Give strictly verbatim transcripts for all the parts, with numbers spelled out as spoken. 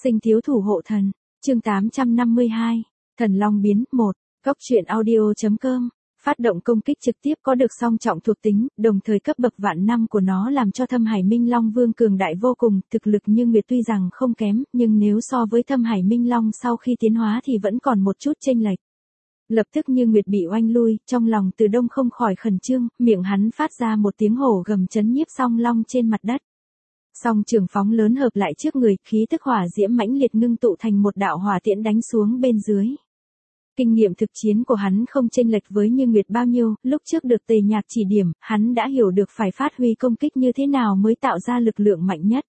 Sinh thiếu thủ hộ thần, chương tám trăm năm mươi hai, Thần Long biến, một, Góc truyện audio.com, phát động công kích trực tiếp có được song trọng thuộc tính, đồng thời cấp bậc vạn năm của nó làm cho Thâm Hải Minh Long Vương cường đại vô cùng, thực lực Như Nguyệt tuy rằng không kém, nhưng nếu so với Thâm Hải Minh Long sau khi tiến hóa thì vẫn còn một chút chênh lệch. Lập tức Như Nguyệt bị oanh lui, trong lòng Từ Đông không khỏi khẩn trương, miệng hắn phát ra một tiếng hổ gầm chấn nhiếp song long trên mặt đất. Song trường phóng lớn hợp lại trước người, khí tức hỏa diễm mãnh liệt ngưng tụ thành một đạo hỏa tiễn đánh xuống bên dưới. Kinh nghiệm thực chiến của hắn không chênh lệch với Như Nguyệt bao nhiêu, lúc trước được Tề Nhạc chỉ điểm, hắn đã hiểu được phải phát huy công kích như thế nào mới tạo ra lực lượng mạnh nhất.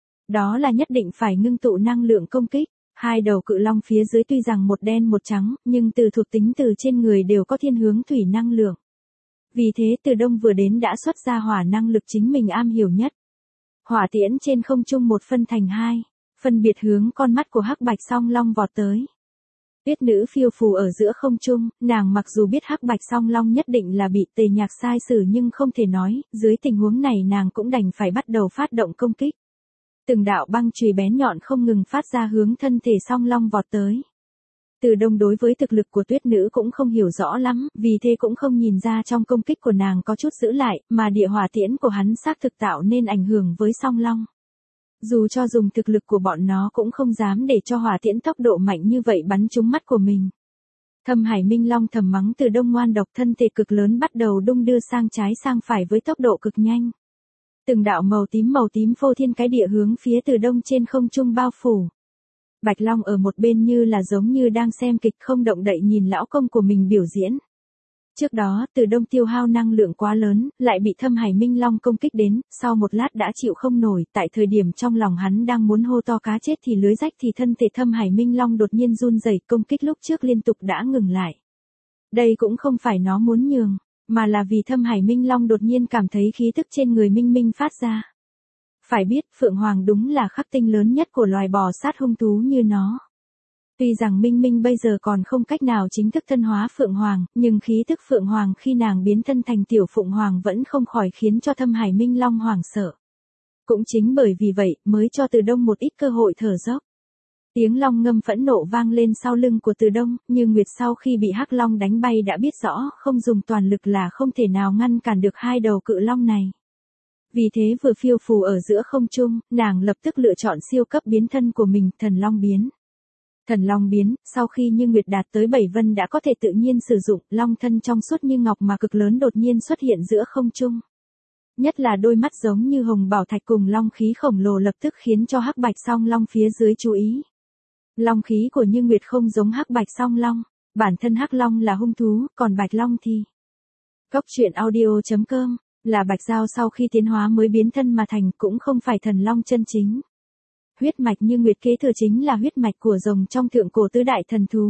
Đó là nhất định phải ngưng tụ năng lượng công kích. Hai đầu cự long phía dưới tuy rằng một đen một trắng, nhưng từ thuộc tính từ trên người đều có thiên hướng thủy năng lượng. Vì thế Từ Đông vừa đến đã xuất ra hỏa năng lực chính mình am hiểu nhất. Hỏa tiễn trên không trung một phân thành hai, phân biệt hướng con mắt của Hắc Bạch Song Long vọt tới. Tuyết nữ phiêu phù ở giữa không trung, nàng mặc dù biết Hắc Bạch Song Long nhất định là bị Tề Nhạc sai xử nhưng không thể nói, dưới tình huống này nàng cũng đành phải bắt đầu phát động công kích. Từng đạo băng chùy bén nhọn không ngừng phát ra hướng thân thể Song Long vọt tới. Từ Đông đối với thực lực của tuyết nữ cũng không hiểu rõ lắm, vì thế cũng không nhìn ra trong công kích của nàng có chút giữ lại, mà địa hỏa tiễn của hắn xác thực tạo nên ảnh hưởng với Song Long. Dù cho dùng thực lực của bọn nó cũng không dám để cho hỏa tiễn tốc độ mạnh như vậy bắn trúng mắt của mình. Thâm Hải Minh Long thầm mắng Từ Đông ngoan độc, thân thể cực lớn bắt đầu đung đưa sang trái sang phải với tốc độ cực nhanh. Từng đạo màu tím màu tím phô thiên cái địa hướng phía Từ Đông trên không trung bao phủ. Bạch Long ở một bên như là giống như đang xem kịch không động đậy nhìn lão công của mình biểu diễn. Trước đó Từ Đông tiêu hao năng lượng quá lớn, lại bị Thâm Hải Minh Long công kích đến, sau một lát đã chịu không nổi, tại thời điểm trong lòng hắn đang muốn hô to cá chết thì lưới rách thì thân thể Thâm Hải Minh Long đột nhiên run rẩy, công kích lúc trước liên tục đã ngừng lại. Đây cũng không phải nó muốn nhường, mà là vì Thâm Hải Minh Long đột nhiên cảm thấy khí tức trên người Minh Minh phát ra. Phải biết, Phượng Hoàng đúng là khắc tinh lớn nhất của loài bò sát hung thú như nó. Tuy rằng Minh Minh bây giờ còn không cách nào chính thức thân hóa Phượng Hoàng, nhưng khí tức Phượng Hoàng khi nàng biến thân thành tiểu Phượng Hoàng vẫn không khỏi khiến cho Thâm Hải Minh Long hoảng sợ. Cũng chính bởi vì vậy, mới cho Từ Đông một ít cơ hội thở dốc. Tiếng long ngâm phẫn nộ vang lên sau lưng của Từ Đông, Như Nguyệt sau khi bị Hắc Long đánh bay đã biết rõ, không dùng toàn lực là không thể nào ngăn cản được hai đầu cự long này. Vì thế vừa phiêu phù ở giữa không trung, nàng lập tức lựa chọn siêu cấp biến thân của mình, Thần Long biến. Thần Long biến, sau khi Như Nguyệt đạt tới bảy vân đã có thể tự nhiên sử dụng, long thân trong suốt như ngọc mà cực lớn đột nhiên xuất hiện giữa không trung. Nhất là đôi mắt giống như hồng bảo thạch cùng long khí khổng lồ lập tức khiến cho Hắc Bạch Song Long phía dưới chú ý. Long khí của Như Nguyệt không giống Hắc Bạch Song Long, bản thân Hắc Long là hung thú, còn Bạch Long thì. Góc truyện audio.com, là Bạch Giao sau khi tiến hóa mới biến thân mà thành, cũng không phải thần long chân chính. Huyết mạch Như Nguyệt kế thừa chính là huyết mạch của rồng trong thượng cổ tứ đại thần thú.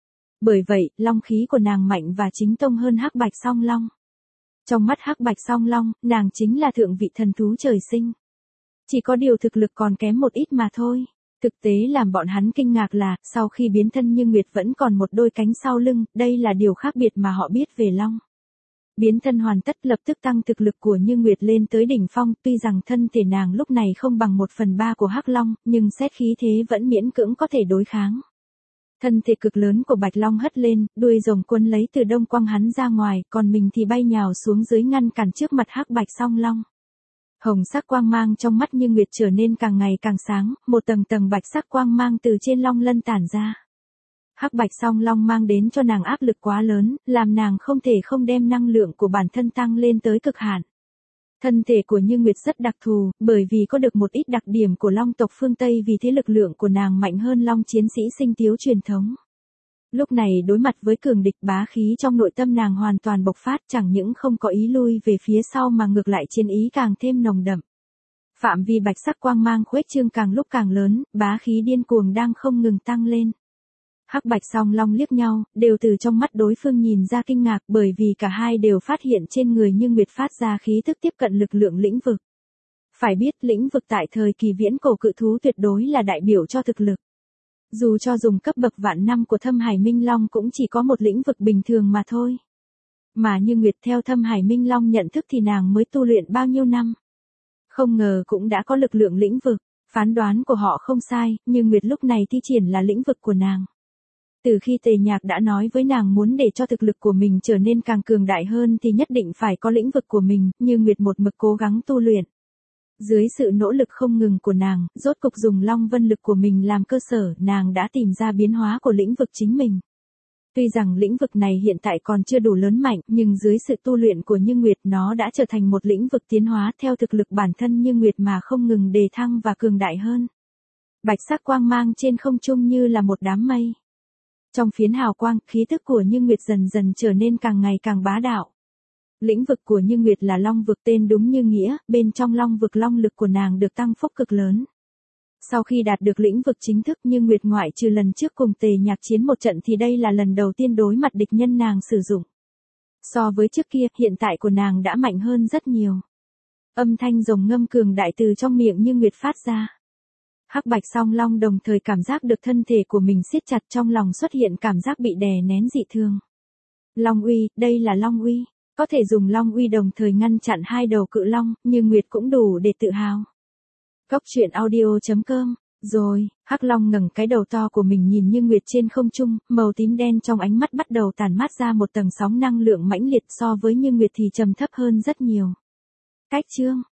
Bởi vậy, long khí của nàng mạnh và chính tông hơn Hắc Bạch Song Long. Trong mắt Hắc Bạch Song Long, nàng chính là thượng vị thần thú trời sinh. Chỉ có điều thực lực còn kém một ít mà thôi. Thực tế làm bọn hắn kinh ngạc là, sau khi biến thân Như Nguyệt vẫn còn một đôi cánh sau lưng, đây là điều khác biệt mà họ biết về long. Biến thân hoàn tất lập tức tăng thực lực của Như Nguyệt lên tới đỉnh phong, tuy rằng thân thể nàng lúc này không bằng một phần ba của Hắc Long, nhưng xét khí thế vẫn miễn cưỡng có thể đối kháng. Thân thể cực lớn của Bạch Long hất lên, đuôi rồng quân lấy Từ Đông quăng hắn ra ngoài, còn mình thì bay nhào xuống dưới ngăn cản trước mặt Hắc Bạch Song Long. Hồng sắc quang mang trong mắt Như Nguyệt trở nên càng ngày càng sáng, một tầng tầng bạch sắc quang mang từ trên long lân tản ra. Hắc Bạch Song Long mang đến cho nàng áp lực quá lớn, làm nàng không thể không đem năng lượng của bản thân tăng lên tới cực hạn. Thân thể của Như Nguyệt rất đặc thù, bởi vì có được một ít đặc điểm của long tộc phương Tây, vì thế lực lượng của nàng mạnh hơn long chiến sĩ sinh tiếu truyền thống. Lúc này đối mặt với cường địch, bá khí trong nội tâm nàng hoàn toàn bộc phát, chẳng những không có ý lui về phía sau mà ngược lại chiến ý càng thêm nồng đậm. Phạm vi bạch sắc quang mang khuếch trương càng lúc càng lớn, bá khí điên cuồng đang không ngừng tăng lên. Hắc Bạch Song Long liếc nhau, đều từ trong mắt đối phương nhìn ra kinh ngạc, bởi vì cả hai đều phát hiện trên người Như Nguyệt phát ra khí tức tiếp cận lực lượng lĩnh vực. Phải biết lĩnh vực tại thời kỳ viễn cổ cự thú tuyệt đối là đại biểu cho thực lực. Dù cho dùng cấp bậc vạn năm của Thâm Hải Minh Long cũng chỉ có một lĩnh vực bình thường mà thôi. Mà Như Nguyệt theo Thâm Hải Minh Long nhận thức thì nàng mới tu luyện bao nhiêu năm. Không ngờ cũng đã có lực lượng lĩnh vực. Phán đoán của họ không sai, nhưng Nguyệt lúc này thi triển là lĩnh vực của nàng. Từ khi Tề Nhạc đã nói với nàng muốn để cho thực lực của mình trở nên càng cường đại hơn thì nhất định phải có lĩnh vực của mình, như Nguyệt một mực cố gắng tu luyện. Dưới sự nỗ lực không ngừng của nàng, rốt cục dùng Long Vân lực của mình làm cơ sở, nàng đã tìm ra biến hóa của lĩnh vực chính mình. Tuy rằng lĩnh vực này hiện tại còn chưa đủ lớn mạnh, nhưng dưới sự tu luyện của Như Nguyệt nó đã trở thành một lĩnh vực tiến hóa theo thực lực bản thân Như Nguyệt mà không ngừng đề thăng và cường đại hơn. Bạch sắc quang mang trên không trung như là một đám mây. Trong phiến hào quang, khí tức của Như Nguyệt dần dần trở nên càng ngày càng bá đạo. Lĩnh vực của Như Nguyệt là Long vực, tên đúng như nghĩa, bên trong Long vực long lực của nàng được tăng phúc cực lớn. Sau khi đạt được lĩnh vực chính thức, Như Nguyệt ngoại trừ lần trước cùng Tề Nhạc chiến một trận thì đây là lần đầu tiên đối mặt địch nhân nàng sử dụng. So với trước kia, hiện tại của nàng đã mạnh hơn rất nhiều. Âm thanh rồng ngâm cường đại từ trong miệng Như Nguyệt phát ra. Hắc Bạch Song Long đồng thời cảm giác được thân thể của mình siết chặt, trong lòng xuất hiện cảm giác bị đè nén dị thường. Long uy, đây là Long uy, có thể dùng Long uy đồng thời ngăn chặn hai đầu cự long, Như Nguyệt cũng đủ để tự hào. Cốc truyện audio chấm com. Rồi, Hắc Long ngẩng cái đầu to của mình nhìn Như Nguyệt trên không trung, màu tím đen trong ánh mắt bắt đầu tản mát ra một tầng sóng năng lượng mãnh liệt, so với Như Nguyệt thì trầm thấp hơn rất nhiều. Cách chương